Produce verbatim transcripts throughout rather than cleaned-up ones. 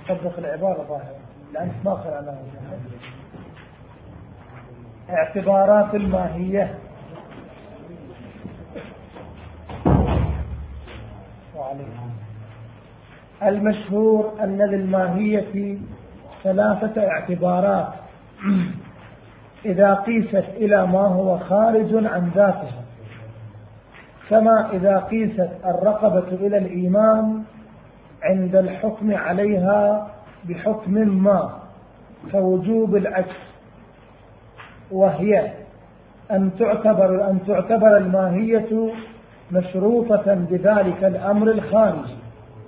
طبق العبارة ظاهرة لأنك ما قرأناها. اعتبارات الماهية. وعليكم. المشهور أن للماهية ثلاثة اعتبارات إذا قيست إلى ما هو خارج عن ذاتها، كما إذا قيست الرقبة إلى الإيمان عند الحكم عليها بحكم ما فوجوب العكس، وهي أن تعتبر أن تعتبر الماهية مشروطة بذلك الأمر الخارجي،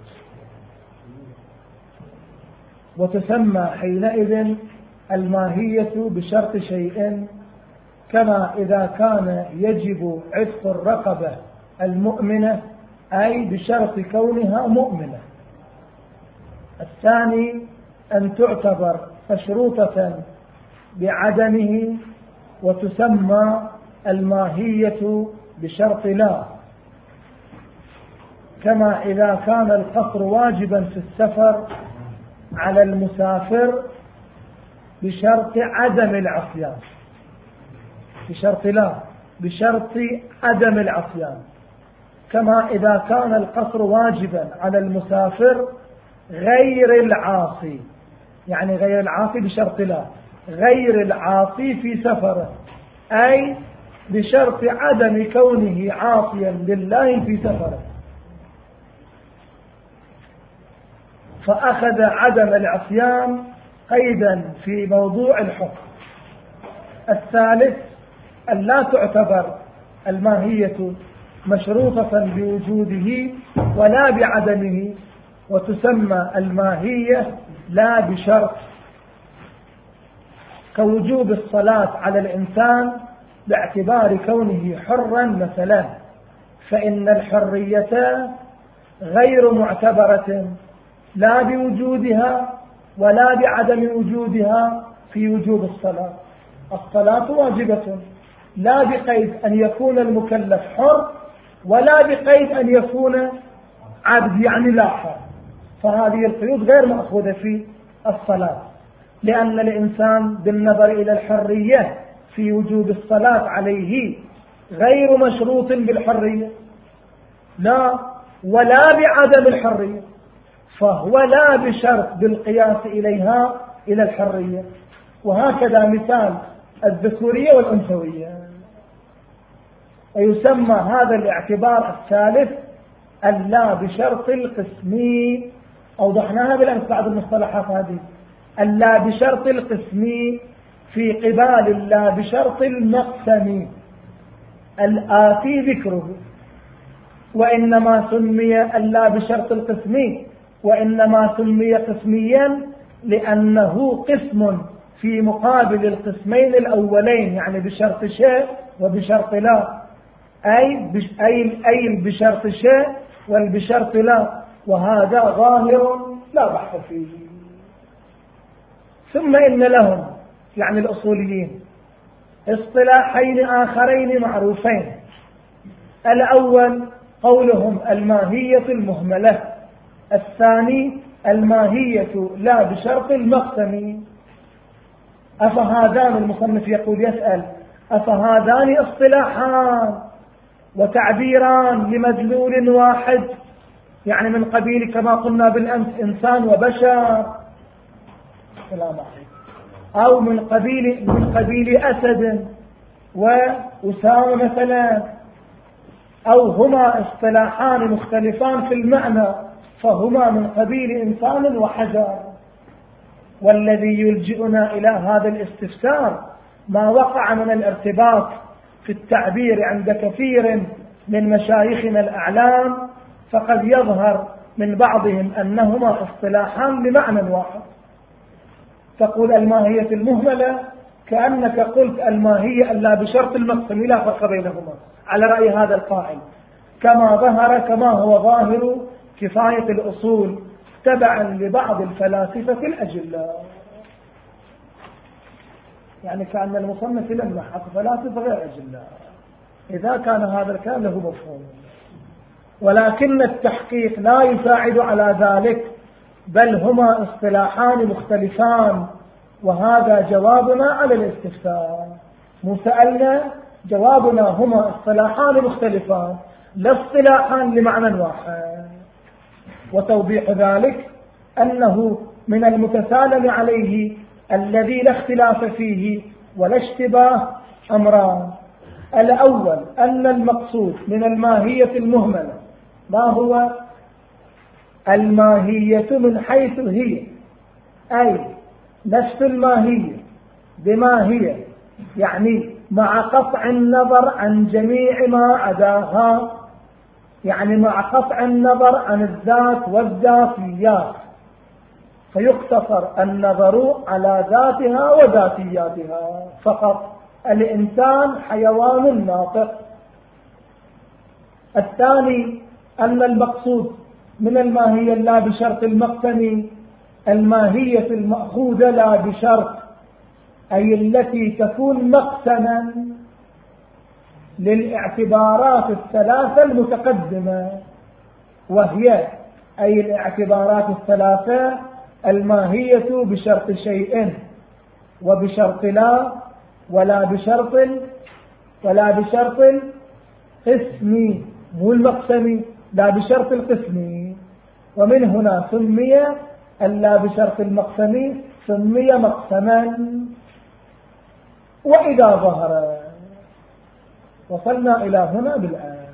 وتسمى حينئذ الماهية بشرط شيء، كما إذا كان يجب عتق الرقبة المؤمنة أي بشرط كونها مؤمنة. الثاني أن تعتبر مشروطة بعدمه، وتسمى الماهية بشرط لا، كما إذا كان القصر واجبا في السفر على المسافر بشرط عدم العصيان، بشرط لا بشرط عدم العصيان، كما إذا كان القصر واجبا على المسافر غير العاصي، يعني غير العاصي بشرط لا، غير العاصي في سفره أي بشرط عدم كونه عاصيا لله في سفره، فأخذ عدم العصيان قيدا في موضوع الحكم. الثالث أن لا تعتبر الماهية مشروطة بوجوده ولا بعدمه، وتسمى الماهية لا بشرط، كوجوب الصلاة على الإنسان باعتبار كونه حرا مثلا، فإن الحرية غير معتبرة لا بوجودها ولا بعدم وجودها في وجوب الصلاة. الصلاة واجبة لا بقيد أن يكون المكلف حر ولا بقيد أن يكون عبد يعني لا حر، فهذه القيود غير مأخوذة في الصلاة، لأن الإنسان بالنظر إلى الحرية في وجوب الصلاة عليه غير مشروط بالحرية لا ولا بعدم الحرية، فهو لا بشرط بالقياس إليها إلى الحرية. وهكذا مثال الذكورية والأنثوية. ويسمى هذا الاعتبار الثالث اللا بشرط القسمي، أوضحناها بالأمس بعض المصطلحات هذه. اللا بشرط القسمي في قبال اللا بشرط المقسم الآتي ذكره، وإنما سمي اللا بشرط القسمي وإنما سمي قسميا لأنه قسم في مقابل القسمين الأولين، يعني بشرط شيء وبشرط لا، أي أي أي بشرط شيء والبشرط لا، وهذا ظاهر لا بحث فيه. ثم إن لهم يعني الأصوليين اصطلاحين آخرين معروفين. الأول قولهم الماهية المهملة، الثاني الماهية لا بشرط المقسم. أفهذان المصنف يقول يسأل أفهذان اصطلاحان وتعبيران لمدلول واحد، يعني من قبيل كما قلنا بالأمس إنسان وبشر، السلام عليكم، أو من قبيل من قبيل أسد وأسامة مثلا، أو هما اصطلاحان مختلفان في المعنى فهما من قبيل إنسان وحجر. والذي يلجئنا إلى هذا الاستفسار ما وقع من الارتباط في التعبير عند كثير من مشايخنا الأعلام، فقد يظهر من بعضهم أنهما اصطلاحان بمعنى واحد. تقول الماهية المهملة كأنك قلت الماهية ألا بشرط المقسم، لا فرق بينهما على رأي هذا القائل، كما ظهر كما هو ظاهر كفاية الأصول تبعا لبعض الفلاسفة الأجلاء. يعني كأن المصنف لما حق فلاسفة غير أجلاء، إذا كان هذا الكلام له مفهوم، ولكن التحقيق لا يساعد على ذلك، بل هما اصطلاحان مختلفان، وهذا جوابنا على الاستفسار. مو سألنا، جوابنا هما اصطلاحان مختلفان لا اصطلاحان لمعنى واحد. وتوضيح ذلك أنه من المتسالم عليه الذي لا اختلاف فيه ولا اشتباه أمران: الأول أن المقصود من الماهية المهملة ما هو؟ الماهية من حيث هي، أي نفس الماهية بما هي، يعني مع قطع النظر عن جميع ما عداها، يعني مع قطع النظر عن الذات والذاتيات، فيقتصر النظر على ذاتها وذاتياتها فقط. الإنسان حيوان ناطق. الثاني أن المقصود من الماهية لا بشرط المقتني الماهية المأخوذة لا بشرط، أي التي تكون مقتنا للاعتبارات الثلاثة المتقدمة، وهي أي الاعتبارات الثلاثة: الماهية بشرط شيء، وبشرط لا، ولا بشرط ولا بشرط القسم، مو المقسم، لا بشرط القسم. ومن هنا سمي اللا بشرط المقسم سمي مقسما. وإذا ظهر، وصلنا إلى هنا بالآن.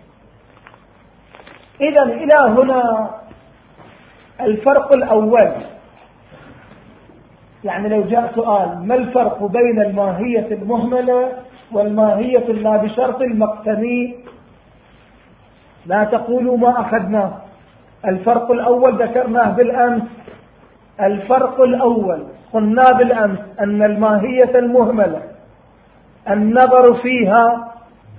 إذن إلى هنا الفرق الأول، يعني لو جاء سؤال: ما الفرق بين الماهية المهملة والماهية اللا بشرط المقسم؟ لا تقولوا ما أخذناه. الفرق الأول ذكرناه بالأمس. الفرق الأول قلنا بالأمس أن الماهية المهملة النظر فيها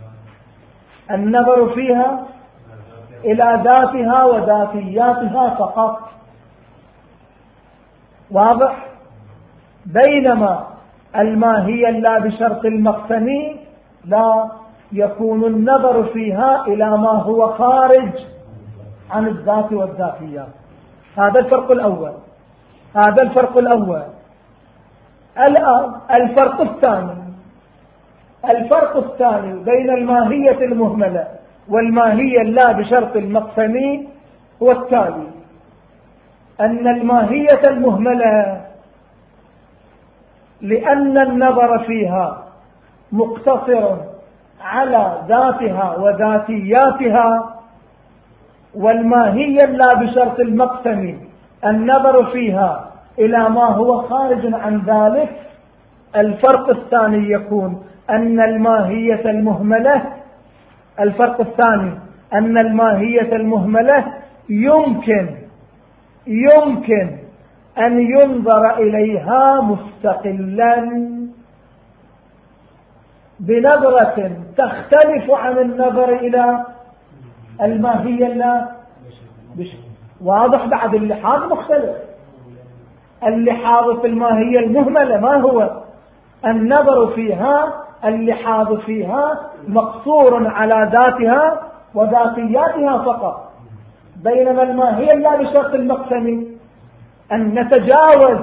النظر فيها إلى ذاتها وذاتياتها فقط، واضح؟ بينما الماهية لا بشرط المقسم لا يكون النظر فيها إلى ما هو خارج عن الذات والذاتيات. هذا الفرق الأول. هذا الفرق الأول. الآن الفرق الثاني الفرق الثاني بين الماهية المهملة والماهية لا بشرط المقسم هو التالي: أن الماهية المهملة لأن النظر فيها مقتصر على ذاتها وذاتياتها، والماهية لا بشرط المقسم النظر فيها إلى ما هو خارج عن ذلك. الفرق الثاني يكون أن الماهية المهملة الفرق الثاني أن الماهية المهملة يمكن يمكن أن ينظر إليها مستقلا بنظرة تختلف عن النظر إلى الماهية لا بشرط. واضح؟ بعد اللحاظ مختلف. اللحاظ في الماهية المهملة ما هو؟ النظر فيها، اللحاظ فيها مقصور على ذاتها وذاتياتها فقط. بينما الماهية لا بشرط المقسم أن نتجاوز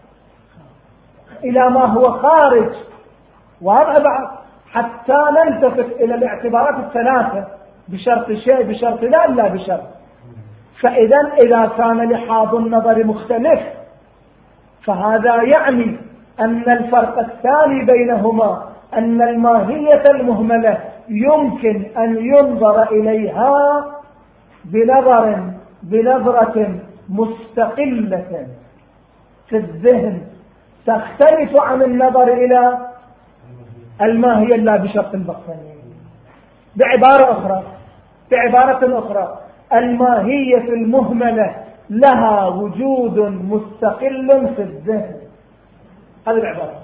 إلى ما هو خارج، واضح بعد، حتى نلتفت إلى الاعتبارات الثلاثة: بشرط شيء، بشرط لا، لا بشرط. فإذا إذا كان لحاظ النظر مختلف فهذا يعني أن الفرق الثاني بينهما أن الماهية المهملة يمكن أن ينظر إليها بنظر بنظرة مستقلة في الذهن تختلف عن النظر إلى الماهية لا بشرط المقسم. بعبارة أخرى بعبارة أخرى الماهية المهملة لها وجود مستقل في الذهن. هذه العبارة.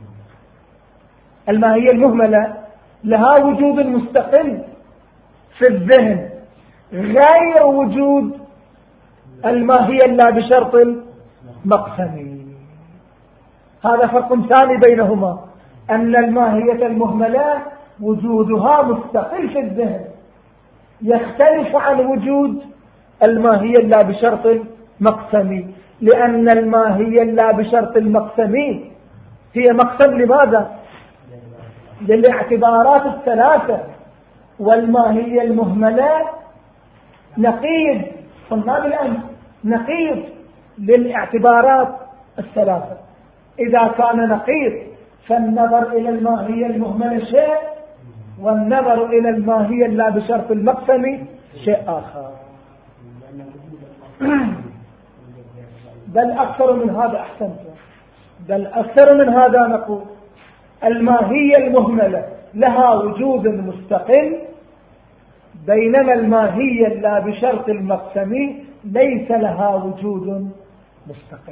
الماهية المهملة لها وجود مستقل في الذهن غير وجود الماهية لا بشرط المقسم. هذا فرق ثاني بينهما، أن الماهية المهملة وجودها مستقل في الذهن يختلف عن وجود الماهية لا بشرط مقسمي، لأن الماهية لا بشرط المقسمي هي مقسم لماذا؟ للاعتبارات الثلاثة، والماهية المهملة نقيض، قلنا بالأمس نقيض للاعتبارات الثلاثة. إذا كان نقيض فالنظر إلى الماهية المهملة شيء، والنظر إلى الماهية لا بشرط المقسم شيء آخر. بل أكثر من هذا، أحسنت، بل أكثر من هذا نقول الماهية المهملة لها وجود مستقل، بينما الماهية لا بشرط المقسم ليس لها وجود مستقل.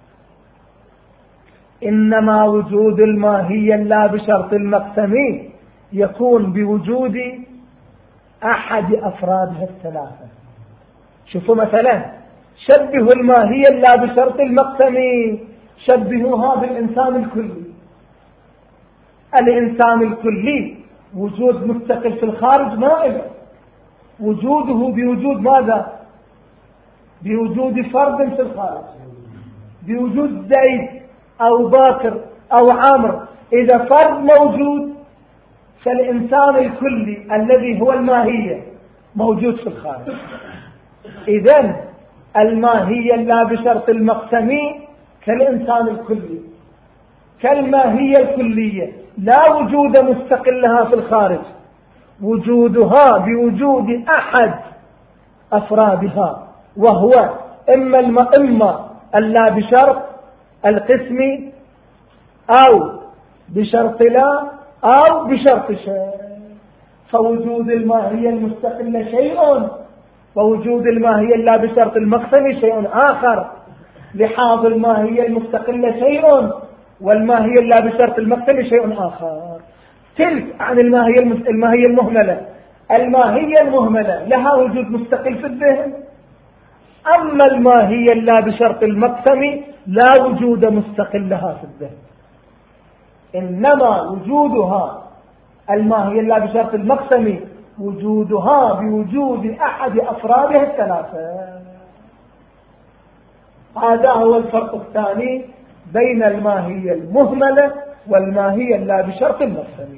إنما وجود الماهية لا بشرط المقسم يكون بوجود أحد أفرادها الثلاثة. شوفوا مثلا شبهوا الماهية لا بشرط المقسم، شبهوها بالإنسان الكلي. الإنسان الكلي وجود مستقل في الخارج ما وجوده بوجود ماذا؟ بوجود فرد في الخارج، بوجود زيد أو باكر أو عامر. إذا فرد موجود فالإنسان الكلي الذي هو الماهية موجود في الخارج. إذن الماهية لا بشرط المقسم كالإنسان الكلي، كالماهية الكلية لا وجود مستقل لها في الخارج، وجودها بوجود أحد أفرادها، وهو إما الإما اللا بشرط القسم، أو بشرط لا، أو بشرط شيء. فوجود الماهية المستقلة شيء، ووجود الماهية لا بشرط المقسم شيء آخر. لحاظ الماهية المستقلة شيء، والماهية لا بشرط المقسم شيء آخر. تلك عن الماهية الماهية المهملة. الماهية المهملة لها وجود مستقل في الذهن، أما الماهية لا بشرط المقسم لا وجود مستقل لها في الذهن. إنما وجودها الماهية لا بشرط المقسم وجودها بوجود أحد أفرادها الثلاثة. هذا هو الفرق الثاني بين الماهية المهملة والماهية لا بشرط المقسم.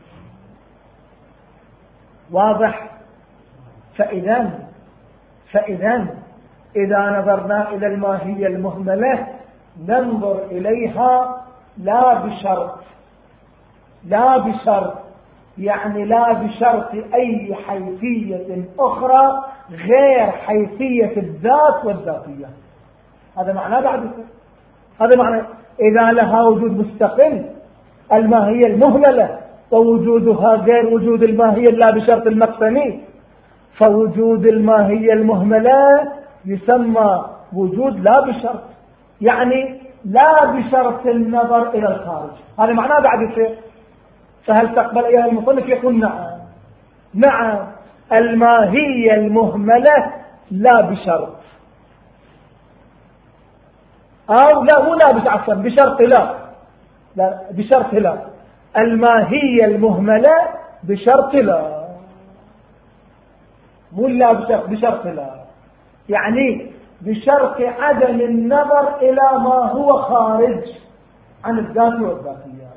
واضح؟ فإذا فإذا إذا نظرنا إلى الماهية المهملة ننظر إليها لا بشرط، لا بشرط يعني لا بشرط أي حيثية أخرى غير حيثية الذات والذاتية. هذا معناه بعد هذا معنى إذا لها وجود مستقل الماهية المهملة ووجودها غير وجود الماهية لا بشرط المقسم، فوجود الماهية المهملة يسمى وجود لا بشرط، يعني لا بشرط النظر إلى الخارج. هذا معناه بعد شيء. فهل تقبل أيها المصنف؟ يقول نعم نعم الماهية المهملة لا بشرط، أو لا مو لا بشرط، بشرط لا لا بشرط لا الماهية المهملة بشرط لا، مو لا بشرط بشرط لا، يعني بشرط عدم النظر إلى ما هو خارج عن الذات والذاتية.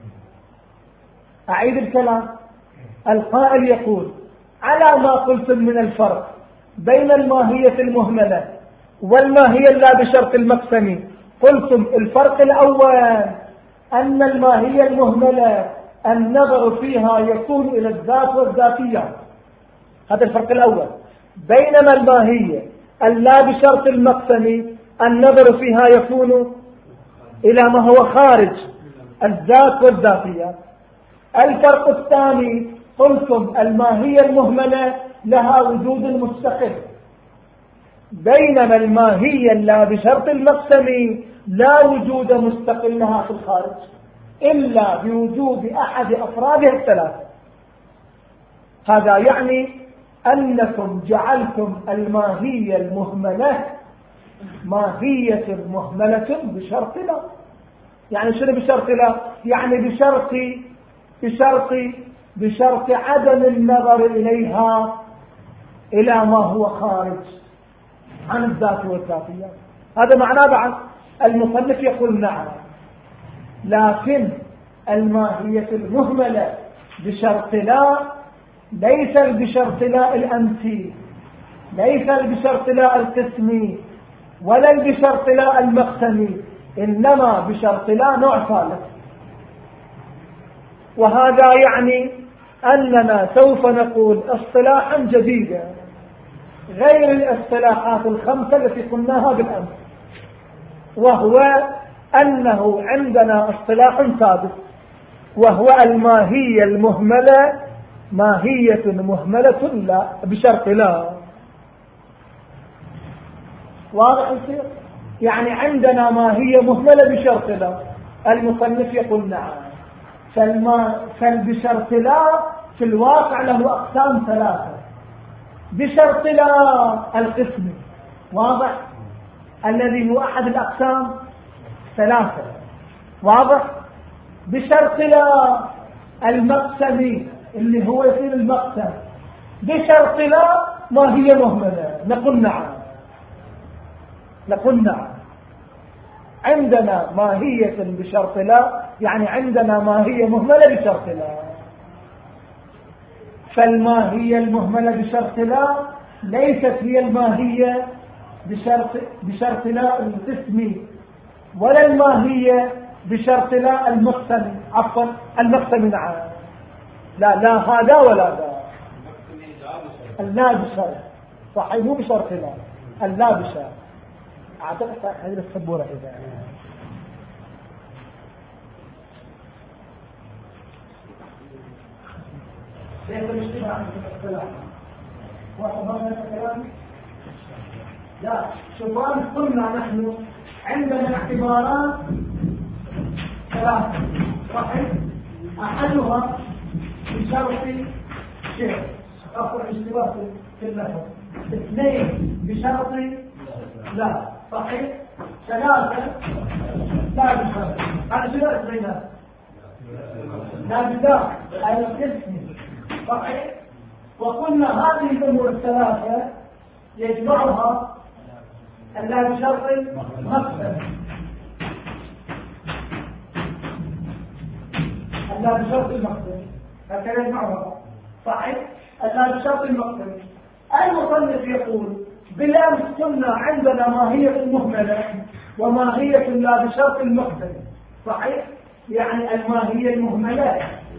أعيد الكلام. القائل يقول على ما قلتم من الفرق بين الماهية المهملة والماهية لا بشرط المقسم، قلتم الفرق الأول أن الماهية المهملة النظر فيها يكون إلى الذات والذاتية، هذا الفرق الأول. بينما الماهية اللا بشرط المقسم النظر فيها يكون إلى ما هو خارج الذات والذاتية. الفرق الثاني قلتم الماهية المهملة لها وجود مستقل، بينما الماهية لا بشرط المقسم لا وجود مستقل لها في الخارج إلا بوجود أحد أفرادها الثلاثة. هذا يعني أنكم جعلتم الماهية المهملة ماهية مهملة بشرط لا. يعني شنو بشرط لا؟ يعني بشرط بشرط بشرط عدم النظر إليها إلى ما هو خارج عن الذات والذاتيات. هذا معناه بعد. المصنف يقول نعم، لكن الماهية المهملة بشرط لا ليس بشرط لا الأمسي، ليس بشرط لا القسمي، ولا بشرط لا المقسمي، إنما بشرط لا نوع ثالث. وهذا يعني أننا سوف نقول اصطلاحا جديدا غير الاصطلاحات الخمسة التي قلناها بالأمس، وهو أنه عندنا اصطلاح ثابت، وهو الماهية المهملة ماهية مهملة لا بشرط لا. واضح يصير؟ يعني عندنا ماهية مهملة بشرط لا. المصنف يقول نعم، فالما فالبشرط لا في الواقع له أقسام ثلاثة. بشرط لا القسم، واضح، الذي هو أحد الأقسام ثلاثة، واضح. بشرط لا المقسمي اللي هو يصير المقسم. بشرط لا ما هي مهملة، نقول نعم، نقول نعم. عندنا ماهية بشرط لا، يعني عندنا ماهية مهملة بشرط لا. فالماهية المهملة بشرط لا ليست هي الماهية بشرط, بشرط لا القسمي، ولا الماهية بشرط لا المقسم، عفوا المقسم نعم، لا لا هذا ولا ذا. اللا بشرط صحيح، مو بشرط لا، اللا بشرط. اعتقد هذه السبورة إذا ليس مشتبه عن الاختلاف وأخبرنا كلامي. لا شوفان قلنا نحن عندنا اعتبارات ثلاثة، صحيح، أحدها بشرط شيء أقول اشتباه في اللفظ، اثنين بشرط لا، صحيح، ثلاثة لا بشرط. هذا شنو اسمه؟ لا بذاك القسم، صحيح. وقلنا هذه الأمور الثلاثة يجمعها اللا بشرط مقسم، اللا بشرط المقسم، هكذا يجمعها، صحيح، اللا بشرط المقسم. المصنف يقول بالأمس قلنا عندنا ماهية مهملة وماهية لا بشرط المقسم، صحيح، يعني الماهية المهملة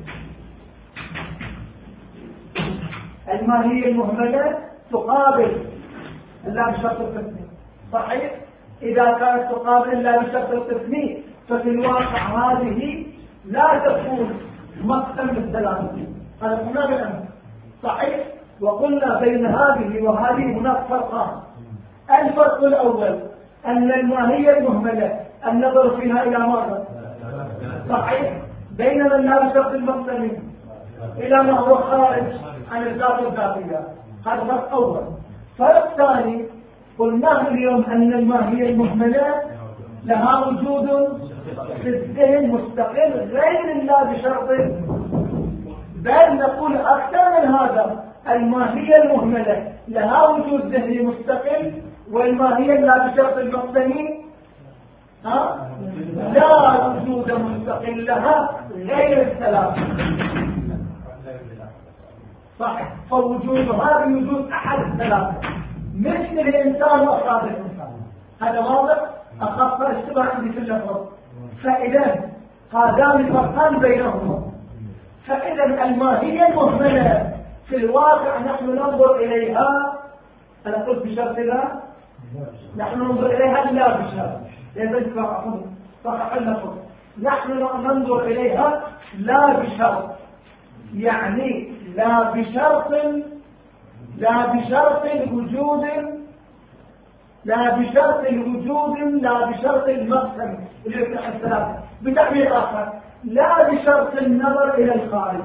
الماهية المهملة تقابل لا بشرط القسم، صحيح. إذا كانت تقابل لا بشرط القسم ففي الواقع هذه لا تكون مقسم للثلاثة. هذا قلنا بالأمس، صحيح. وقلنا بين هذه وهذه هناك فرقان. الفرق الأول أن الماهية المهملة النظر فيها إلى ماذا؟ صحيح. بينما لا بشرط المقسم إلى ما هو خارج عن الذات الذاتية. هذا فرق أول. فرق ثاني قلناه اليوم أن الماهية المهملة لها وجود في الذهن مستقل غير الله بشرط، بل نقول أكثر من هذا، الماهية المهملة لها وجود ذهني مستقل، والماهية لا بشرط المقسمي ها لا وجود مستقل لها غير الثلاثة، صحيح. فوجودها بوجود أحد الثلاثة مثل الإنسان وأفراد الإنسان. هذا واضح، أخف اشتباه عندي في اللفظ. فإذا هذان الفرقان بينهما. فإذا الماهية المهملة في الواقع نحن ننظر إليها، أنا قلت بشرط لا، نحن ننظر إليها لا بشرط، لذلك صحح اللفظ، نحن ننظر إليها لا بشرط، يعني لا بشرط لا بشرط وجود لا بشرط وجود لا بشرط المقسم اللي يفتح الثلاثة. بتعبير آخر لا بشرط النظر إلى الخارج،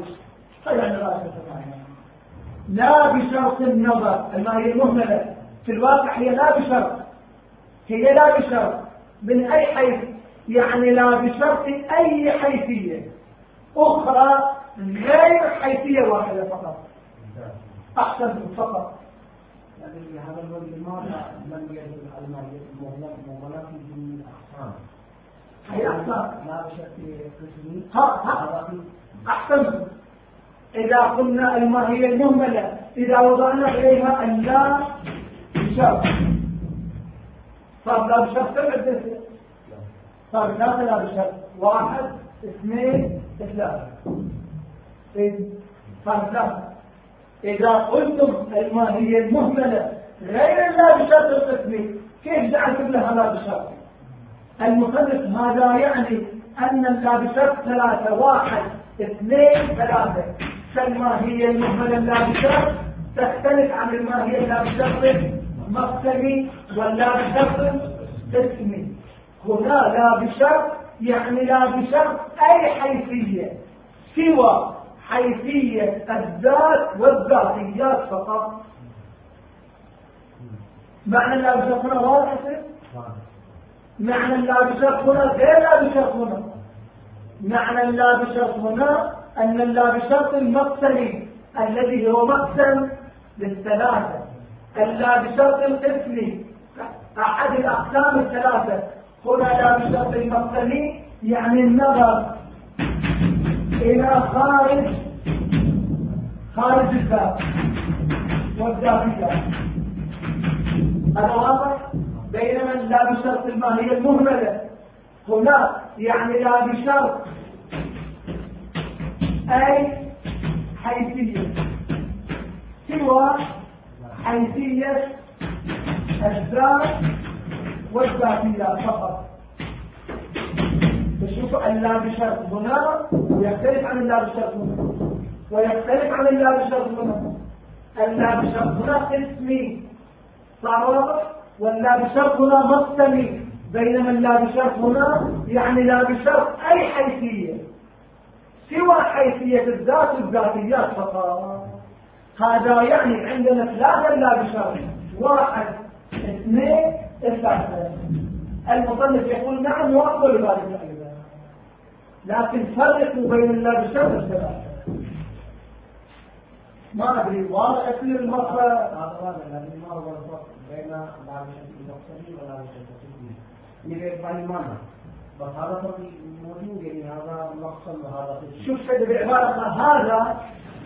لا بشرط النظر. الماهية المهملة في الواقع هي لا بشرط، هي لا بشرط من أي حيث، يعني لا بشرط أي حيثية أخرى غير حيثية واحدة فقط. أحسن فقط هذا لماذا لم يرد المالية المغلق في جميع الأقسام؟ هي أقسام لا بشكل قسمي. ها ها أحسن. إذا قلنا الماهية المهملة إذا وضعنا إليها اللا بشرط صار لا بشرط سبع صار ثلاثة لا بشرط واحد اثنين ثلاثة صار ثلاثة. إذا قلتم الماهية المهملة غير لا بشرط القسمي كيف جعلتم لها لا بشرط؟ المصنف هذا يعني أن اللا بشرط ثلاثة واحد اثنين ثلاثة. فالماهية المهملة اللا بشرط تختلف عن الماهية اللا بشرط مقسمي واللا بشرط قسمي. هنا لا بشرط يعني لا بشرط أي حيثية سوى حيثية الذات والذاتيات فقط. معنى لا بشرط هنا واضح؟ معنى لا بشرط هنا غير لا بشرط هنا. معنى لا بشرط هنا أن اللا بشرط المقسمي الذي هو مقسم للثلاثة. اللا بشرط القسمي أحد الأقسام الثلاثة. هنا لا بشرط المقسمي يعني النظر إلى خارج خارج الذات والذاتية. هذا واضح؟ بينما لا بشرط الماهية المهملة هنا يعني لا بشرط أي حيثية سوى حيثية الذات والذاتية فقط. تشوفوا اللا بشرط هنا ويختلف عن اللا بشرط هنا ويختلف عن اللا بشرط هنا. اللا بشرط هنا قسمي صار واضح واللا بشرط هنا مقسمي. بينما اللا بشرط هنا يعني لا بشرط أي حيثية سوى حيثية الذات والذاتيات فقط. هذا يعني عندنا ثلاثة لا بشرط واحد اثنين ثلاثة. المصنف يقول نعم وأفضل ذلك أيضا لكن فرقوا بين اللا بشرط والثلاثة. ما أدري واضح يصير المخرج. هذا هذا الذي ما هو الفرق بين لا بشرط المقسمي ولا بشرط القسمي يريد بعض معنى بس هذا فرق موجود يعني هذا مقسم وهذا قسم. شوف شيء بعبارة هذا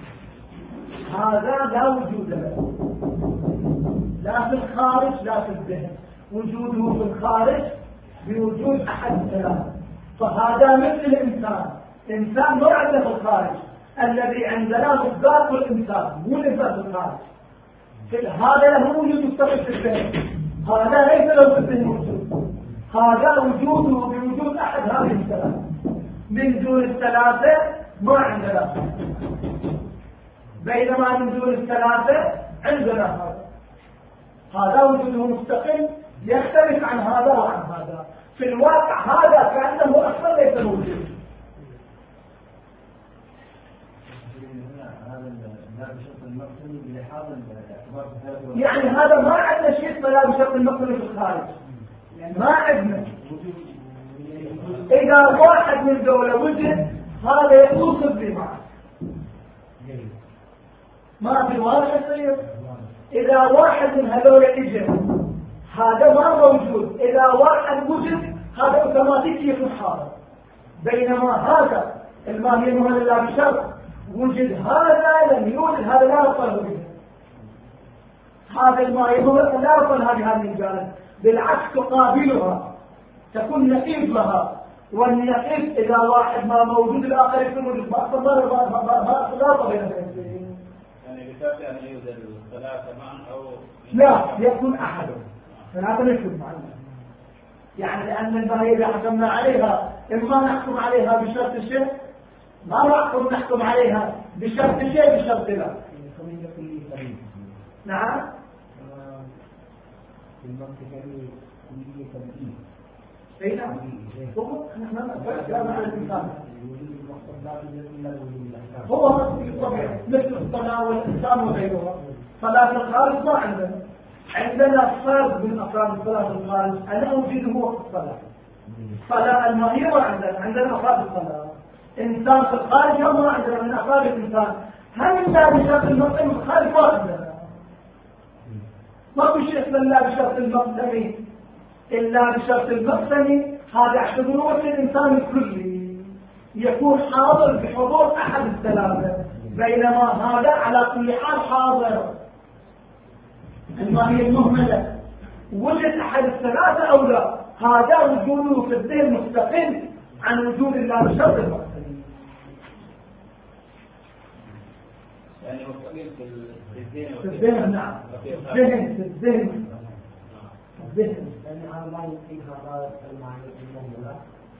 هذا لا وجود له لا في الخارج لا في الذهن. وجوده في الخارج بوجود أحد الثلاثة. فهذا مثل الإنسان. إنسان ما عنده في الخارج. الذي عندنا بالذات والإنسان مو الإنسان في الخارج. هذا له وجود مستقل في الذهن. هذا ليس له في الذهن وجود. هذا وجوده بوجود أحد هذه الثلاثة. من دون الثلاثة ما عندنا. بينما من دون الثلاثة عندنا هذا. هذا وجوده مستقل يختلف عن هذا وعن هذا. في الواقع هذا كأنه أصلا ليس موجود. يعني هذا ما عندنا شيء اسمه لا بشرط المقسمي في الخارج. ما عندنا. إذا واحد من دولة وجد هذا يوصف لي معه. ما في واضح يصير. إذا واحد من هذول اجى هذا ما موجود. إذا واحد وجد هذا اوتوماتيكي يكون حاضر. بينما هذا الماهية المهملة لا بشرط وجد هذا لم يوجد هذا لا يصل به. هذا الماهية المهملة لا يصل هذه هذه الجانب. بالعكس تقابلها تكون نقيض لها. والنقيض إذا واحد ما موجود الآخر يكون موجود. ما أصلا ما لا بين الاثنين. يعني بشرط أن يوجد ثلاثة معا أو لا يكون أحد ثلاثة يكون معا. يعني لأن الماهية إذا حكمنا عليها إما نحكم عليها بشرط شيء ما نحكم نحكم عليها بشرط شيء بشرط لا. نعم اي نعم هو مثل الصلاة والإنسان وغيرها. صلاة الخارج ما عندنا. عندنا فرد من أفراد الصلاة الخارج أنا أوجده وقت الصلاة. صلاة الماهية ما عندنا. عندنا أفراد الصلاة. إنسان في الخارج ما عندنا من أفراد الإنسان. هل إنسان بشرط المقسم في الخارج ما عندنا. ما في شيء إلا بشرط المقسم إلا بشرط المقسم. هذا اعتبروه الإنسان الكلي يكون حاضر بحضور أحد الثلاثة، بينما هذا على كل حال حاضر. الماهية المهملة وجد أحد الثلاثة أو لا، هذا وجوده في الذهن مستقل عن وجود الله بشرط المقسم. يعني مستقل في الذهن في الذهن. نعم في الذهن في الذهن الذهن. يعني هذا ما يمكن هذا المعنى المهملة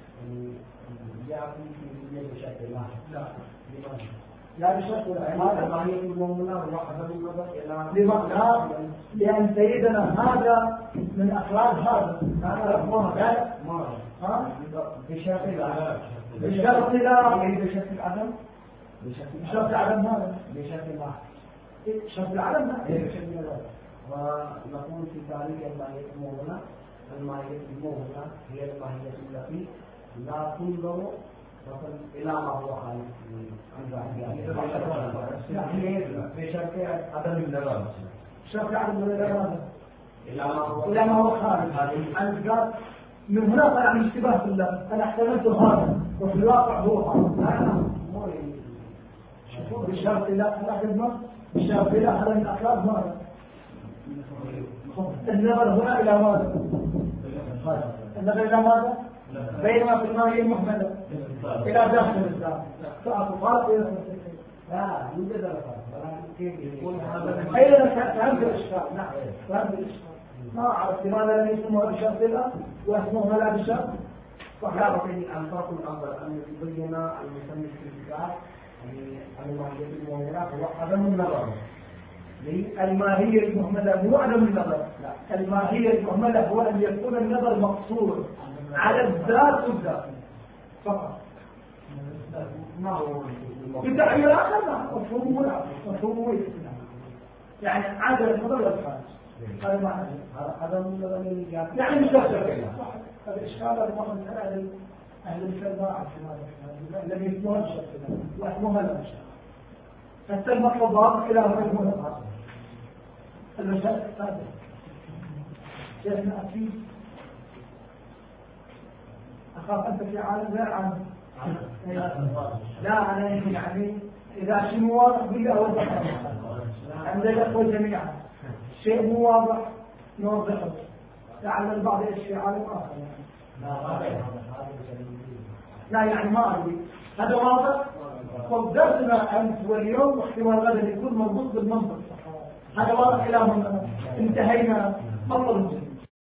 يأتي في بشكل واحد. لا لماذا؟ لا بشرط ولا هذا المعنى المهملة هو عدم النظر إلى لماذا؟ لأن سيدنا هذا من أخلاق هذا هذا ما ما ها بشرط العدم. بشرط لا بشرط العدم. بشرط العدم هذا بشكل واحد. شرط العدم لا بشكل واحد. ونقول في تاريخ الماهية المهملة الماهية المهملة هي الماهية التي لا تنظر مثلا إلى ما هو خالق يعني بشرط عدم النظر. شرط العدم ولا إلى ما هو إلى ما هو خالق. أنت قال من هنا طلع من اشتباه بالله. أنا احتملت هذا وفي الواقع هو هذا. بشرط لا الأخلاق بشرط لا هذا من الأخلاق ماذا؟ النظر هنا إلى ماذا؟ النظر إلى ماذا؟ بينما في الماهية المهملة إلى داخل الإسلام فأطفال لا يوجد الفرق ولكن كيف يكون هذا أيضا فهمت الإشكال. نعم فهمت الإشكال. ما أعرف لماذا لم يسموها بشرط لا واسموها لا بشرط. وحاول الفرق الأول أن يبين المسمى في الكتاب يعني الماهية المهملة هو عدم النظر. الماهية المهملة مو عدم النظر. لا الماهية المهملة هو أن يكون النظر مقصور على الذات والذات فقط. ما هو بتعبير آخر مفهوم ولا مفهوم يعني عدم النظر والخارج. هذا معنى عدم النظر يعني مش هذا الإشكال هذا ما من أهل أهل الفن ما عرفوا هذا الذي يسموها بشرط واسموها لا بشرط. حتى المطلب واضح إلى هذا المسائل السابقة شيخنا أكيد أخاف أنت في عالم غير عنه. لا أنا يعني إذا شيء مو واضح قل لي أوضح عند الأخوة جميعا شيء مو واضح نوضحه لعل البعض إيش في عالم آخر لا يعني ما أدري هذا واضح. قدرتنا أمس واليوم واحتمال غدا يكون مربوط بالمنطق. هذا واضح إلى هنا انتهينا. مطلب